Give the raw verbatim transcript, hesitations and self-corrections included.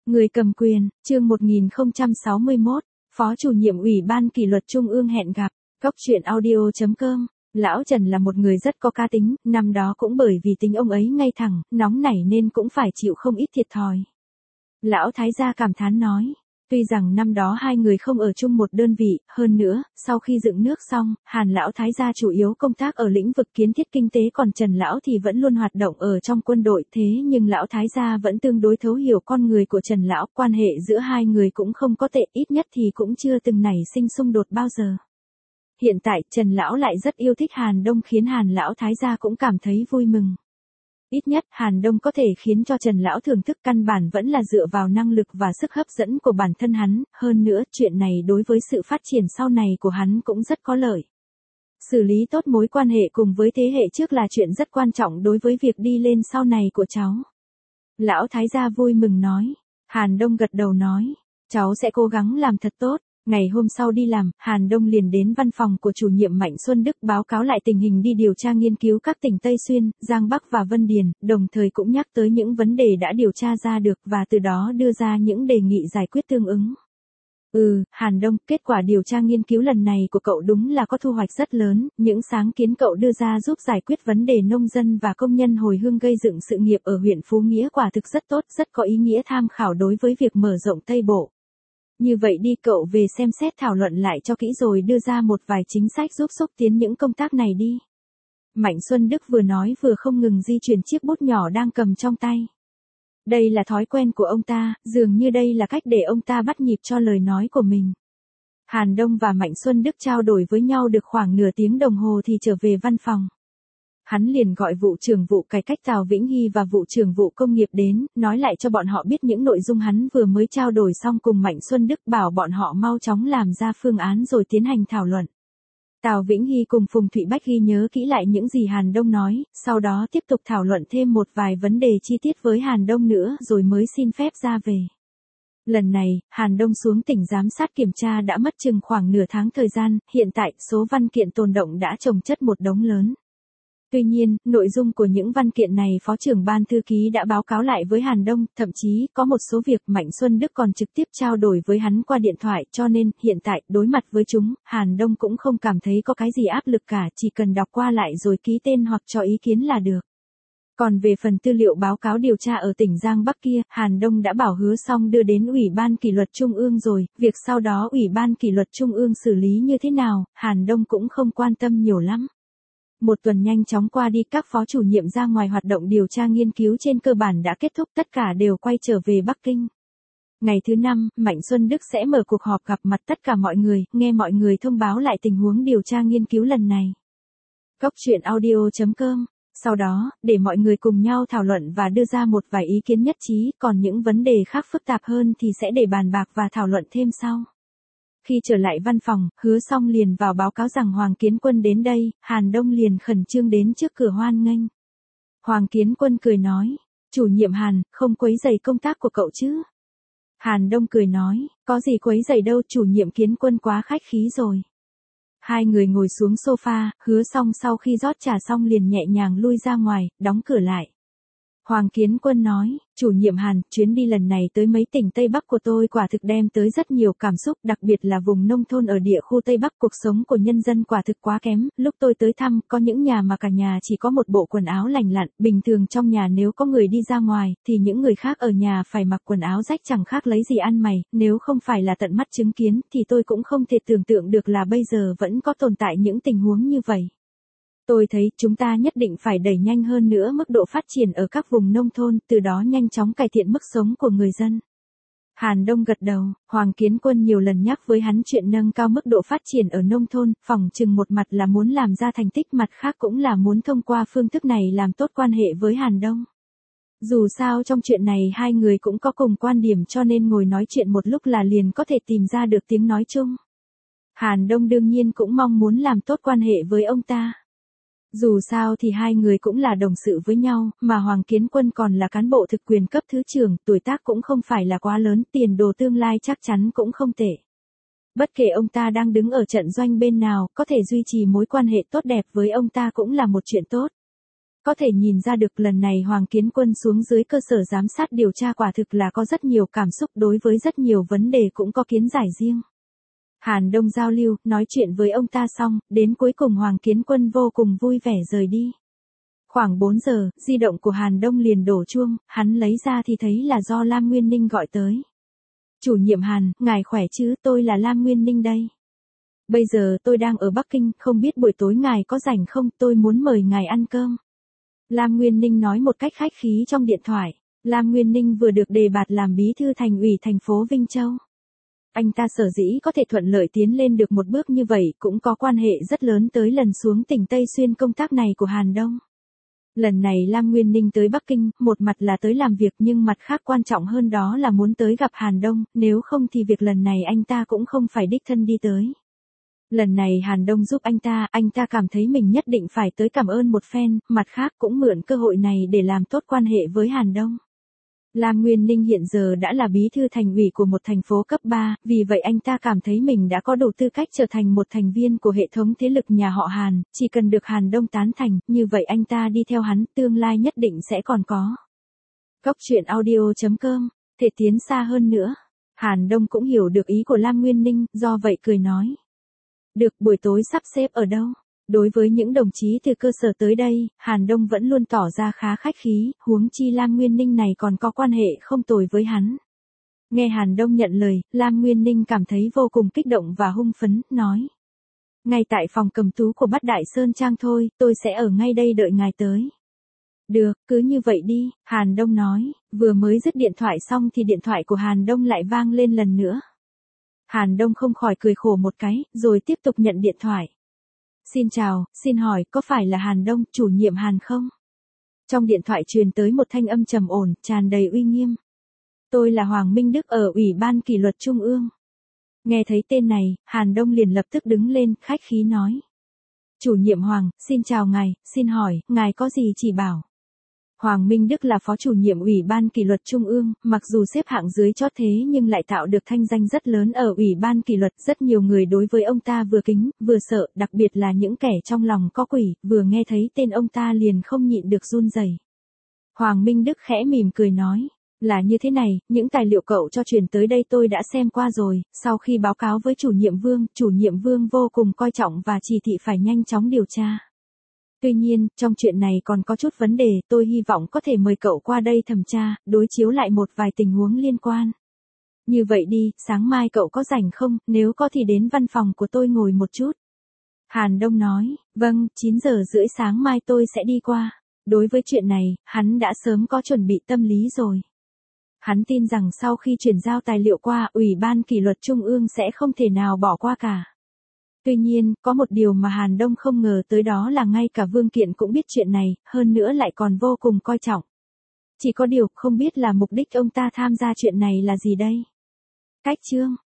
Người cầm quyền, chương một nghìn không trăm sáu mươi mốt, Phó chủ nhiệm Ủy ban Kỷ luật Trung ương hẹn gặp, Cốc truyện audio chấm com. Lão Trần là một người rất có cá tính, năm đó cũng bởi vì tính ông ấy ngay thẳng, nóng nảy nên cũng phải chịu không ít thiệt thòi. Lão Thái gia cảm thán nói, tuy rằng năm đó hai người không ở chung một đơn vị, hơn nữa, sau khi dựng nước xong, Hàn Lão Thái gia chủ yếu công tác ở lĩnh vực kiến thiết kinh tế còn Trần Lão thì vẫn luôn hoạt động ở trong quân đội, thế nhưng Lão Thái gia vẫn tương đối thấu hiểu con người của Trần Lão, quan hệ giữa hai người cũng không có tệ, ít nhất thì cũng chưa từng nảy sinh xung đột bao giờ. Hiện tại, Trần Lão lại rất yêu thích Hàn Đông khiến Hàn Lão Thái gia cũng cảm thấy vui mừng. Ít nhất, Hàn Đông có thể khiến cho Trần Lão thưởng thức căn bản vẫn là dựa vào năng lực và sức hấp dẫn của bản thân hắn, hơn nữa, chuyện này đối với sự phát triển sau này của hắn cũng rất có lợi. Xử lý tốt mối quan hệ cùng với thế hệ trước là chuyện rất quan trọng đối với việc đi lên sau này của cháu. Lão Thái gia vui mừng nói. Hàn Đông gật đầu nói, cháu sẽ cố gắng làm thật tốt. Ngày hôm sau đi làm, Hàn Đông liền đến văn phòng của chủ nhiệm Mạnh Xuân Đức báo cáo lại tình hình đi điều tra nghiên cứu các tỉnh Tây Xuyên, Giang Bắc và Vân Điền, đồng thời cũng nhắc tới những vấn đề đã điều tra ra được và từ đó đưa ra những đề nghị giải quyết tương ứng. Ừ, Hàn Đông, kết quả điều tra nghiên cứu lần này của cậu đúng là có thu hoạch rất lớn, những sáng kiến cậu đưa ra giúp giải quyết vấn đề nông dân và công nhân hồi hương gây dựng sự nghiệp ở huyện Phú Nghĩa quả thực rất tốt, rất có ý nghĩa tham khảo đối với việc mở rộng Tây Bộ. Như vậy đi cậu về xem xét thảo luận lại cho kỹ rồi đưa ra một vài chính sách giúp xúc tiến những công tác này đi. Mạnh Xuân Đức vừa nói vừa không ngừng di chuyển chiếc bút nhỏ đang cầm trong tay. Đây là thói quen của ông ta, dường như đây là cách để ông ta bắt nhịp cho lời nói của mình. Hàn Đông và Mạnh Xuân Đức trao đổi với nhau được khoảng nửa tiếng đồng hồ thì trở về văn phòng. Hắn liền gọi vụ trưởng vụ cải cách Tào Vĩnh Hy và vụ trưởng vụ công nghiệp đến, nói lại cho bọn họ biết những nội dung hắn vừa mới trao đổi xong cùng Mạnh Xuân Đức, bảo bọn họ mau chóng làm ra phương án rồi tiến hành thảo luận. Tào Vĩnh Hy cùng Phùng Thụy Bách ghi nhớ kỹ lại những gì Hàn Đông nói, sau đó tiếp tục thảo luận thêm một vài vấn đề chi tiết với Hàn Đông nữa rồi mới xin phép ra về. Lần này, Hàn Đông xuống tỉnh giám sát kiểm tra đã mất chừng khoảng nửa tháng thời gian, hiện tại số văn kiện tồn đọng đã chồng chất một đống lớn. Tuy nhiên, nội dung của những văn kiện này Phó trưởng ban thư ký đã báo cáo lại với Hàn Đông, thậm chí có một số việc Mạnh Xuân Đức còn trực tiếp trao đổi với hắn qua điện thoại, cho nên, hiện tại, đối mặt với chúng, Hàn Đông cũng không cảm thấy có cái gì áp lực cả, chỉ cần đọc qua lại rồi ký tên hoặc cho ý kiến là được. Còn về phần tư liệu báo cáo điều tra ở tỉnh Giang Bắc kia, Hàn Đông đã bảo hứa xong đưa đến Ủy ban Kỷ luật Trung ương rồi, việc sau đó Ủy ban Kỷ luật Trung ương xử lý như thế nào, Hàn Đông cũng không quan tâm nhiều lắm. Một tuần nhanh chóng qua đi, các phó chủ nhiệm ra ngoài hoạt động điều tra nghiên cứu trên cơ bản đã kết thúc, tất cả đều quay trở về Bắc Kinh. Ngày thứ năm, Mạnh Xuân Đức sẽ mở cuộc họp gặp mặt tất cả mọi người, nghe mọi người thông báo lại tình huống điều tra nghiên cứu lần này. Cốc truyện audio chấm com. Sau đó, để mọi người cùng nhau thảo luận và đưa ra một vài ý kiến nhất trí, còn những vấn đề khác phức tạp hơn thì sẽ để bàn bạc và thảo luận thêm sau. Khi trở lại văn phòng, Hứa Song liền vào báo cáo rằng Hoàng Kiến Quân đến đây, Hàn Đông liền khẩn trương đến trước cửa hoan nghênh. Hoàng Kiến Quân cười nói, chủ nhiệm Hàn, không quấy rầy công tác của cậu chứ? Hàn Đông cười nói, có gì quấy rầy đâu, chủ nhiệm Kiến Quân quá khách khí rồi. Hai người ngồi xuống sofa, Hứa Song sau khi rót trà xong liền nhẹ nhàng lui ra ngoài, đóng cửa lại. Hoàng Kiến Quân nói, chủ nhiệm Hàn, chuyến đi lần này tới mấy tỉnh Tây Bắc của tôi quả thực đem tới rất nhiều cảm xúc, đặc biệt là vùng nông thôn ở địa khu Tây Bắc, cuộc sống của nhân dân quả thực quá kém, lúc tôi tới thăm, có những nhà mà cả nhà chỉ có một bộ quần áo lành lặn, bình thường trong nhà nếu có người đi ra ngoài, thì những người khác ở nhà phải mặc quần áo rách chẳng khác lấy gì ăn mày, nếu không phải là tận mắt chứng kiến, thì tôi cũng không thể tưởng tượng được là bây giờ vẫn có tồn tại những tình huống như vậy. Tôi thấy chúng ta nhất định phải đẩy nhanh hơn nữa mức độ phát triển ở các vùng nông thôn, từ đó nhanh chóng cải thiện mức sống của người dân. Hàn Đông gật đầu, Hoàng Kiến Quân nhiều lần nhắc với hắn chuyện nâng cao mức độ phát triển ở nông thôn, phỏng chừng một mặt là muốn làm ra thành tích, mặt khác cũng là muốn thông qua phương thức này làm tốt quan hệ với Hàn Đông. Dù sao trong chuyện này hai người cũng có cùng quan điểm cho nên ngồi nói chuyện một lúc là liền có thể tìm ra được tiếng nói chung. Hàn Đông đương nhiên cũng mong muốn làm tốt quan hệ với ông ta. Dù sao thì hai người cũng là đồng sự với nhau, mà Hoàng Kiến Quân còn là cán bộ thực quyền cấp thứ trưởng, tuổi tác cũng không phải là quá lớn, tiền đồ tương lai chắc chắn cũng không tệ. Bất kể ông ta đang đứng ở trận doanh bên nào, có thể duy trì mối quan hệ tốt đẹp với ông ta cũng là một chuyện tốt. Có thể nhìn ra được lần này Hoàng Kiến Quân xuống dưới cơ sở giám sát điều tra quả thực là có rất nhiều cảm xúc, đối với rất nhiều vấn đề cũng có kiến giải riêng. Hàn Đông giao lưu, nói chuyện với ông ta xong, đến cuối cùng Hoàng Kiến Quân vô cùng vui vẻ rời đi. Khoảng bốn giờ, di động của Hàn Đông liền đổ chuông, hắn lấy ra thì thấy là do Lam Nguyên Ninh gọi tới. Chủ nhiệm Hàn, ngài khỏe chứ, tôi là Lam Nguyên Ninh đây. Bây giờ tôi đang ở Bắc Kinh, không biết buổi tối ngài có rảnh không, tôi muốn mời ngài ăn cơm. Lam Nguyên Ninh nói một cách khách khí trong điện thoại. Lam Nguyên Ninh vừa được đề bạt làm bí thư thành ủy thành phố Vinh Châu. Anh ta sở dĩ có thể thuận lợi tiến lên được một bước như vậy cũng có quan hệ rất lớn tới lần xuống tỉnh Tây Xuyên công tác này của Hàn Đông. Lần này Lam Nguyên Ninh tới Bắc Kinh, một mặt là tới làm việc nhưng mặt khác quan trọng hơn đó là muốn tới gặp Hàn Đông, nếu không thì việc lần này anh ta cũng không phải đích thân đi tới. Lần này Hàn Đông giúp anh ta, anh ta cảm thấy mình nhất định phải tới cảm ơn một phen, mặt khác cũng mượn cơ hội này để làm tốt quan hệ với Hàn Đông. Lam Nguyên Ninh hiện giờ đã là bí thư thành ủy của một thành phố cấp ba, vì vậy anh ta cảm thấy mình đã có đủ tư cách trở thành một thành viên của hệ thống thế lực nhà họ Hàn, chỉ cần được Hàn Đông tán thành, như vậy anh ta đi theo hắn, tương lai nhất định sẽ còn có. Góc truyện audio chấm com, thể tiến xa hơn nữa. Hàn Đông cũng hiểu được ý của Lam Nguyên Ninh, do vậy cười nói. Được, buổi tối sắp xếp ở đâu? Đối với những đồng chí từ cơ sở tới đây, Hàn Đông vẫn luôn tỏ ra khá khách khí, huống chi Lam Nguyên Ninh này còn có quan hệ không tồi với hắn. Nghe Hàn Đông nhận lời, Lam Nguyên Ninh cảm thấy vô cùng kích động và hưng phấn, nói. Ngay tại phòng cầm tú của Bát Đại Sơn Trang thôi, tôi sẽ ở ngay đây đợi ngài tới. Được, cứ như vậy đi, Hàn Đông nói, vừa mới dứt điện thoại xong thì điện thoại của Hàn Đông lại vang lên lần nữa. Hàn Đông không khỏi cười khổ một cái, rồi tiếp tục nhận điện thoại. Xin chào, xin hỏi, có phải là Hàn Đông, chủ nhiệm Hàn không? Trong điện thoại truyền tới một thanh âm trầm ổn, tràn đầy uy nghiêm. Tôi là Hoàng Minh Đức ở Ủy ban Kỷ luật Trung ương. Nghe thấy tên này, Hàn Đông liền lập tức đứng lên, khách khí nói. Chủ nhiệm Hoàng, xin chào ngài, xin hỏi, ngài có gì chỉ bảo? Hoàng Minh Đức là phó chủ nhiệm Ủy ban Kỷ luật Trung ương, mặc dù xếp hạng dưới chót thế nhưng lại tạo được thanh danh rất lớn ở Ủy ban Kỷ luật, rất nhiều người đối với ông ta vừa kính, vừa sợ, đặc biệt là những kẻ trong lòng có quỷ, vừa nghe thấy tên ông ta liền không nhịn được run rẩy. Hoàng Minh Đức khẽ mỉm cười nói, là như thế này, những tài liệu cậu cho truyền tới đây tôi đã xem qua rồi, sau khi báo cáo với chủ nhiệm Vương, chủ nhiệm Vương vô cùng coi trọng và chỉ thị phải nhanh chóng điều tra. Tuy nhiên, trong chuyện này còn có chút vấn đề, tôi hy vọng có thể mời cậu qua đây thẩm tra, đối chiếu lại một vài tình huống liên quan. Như vậy đi, sáng mai cậu có rảnh không, nếu có thì đến văn phòng của tôi ngồi một chút. Hàn Đông nói, vâng, chín giờ rưỡi sáng mai tôi sẽ đi qua. Đối với chuyện này, hắn đã sớm có chuẩn bị tâm lý rồi. Hắn tin rằng sau khi chuyển giao tài liệu qua, Ủy ban Kỷ luật Trung ương sẽ không thể nào bỏ qua cả. Tuy nhiên, có một điều mà Hàn Đông không ngờ tới đó là ngay cả Vương Kiện cũng biết chuyện này, hơn nữa lại còn vô cùng coi trọng. Chỉ có điều, không biết là mục đích ông ta tham gia chuyện này là gì đây? Cách chương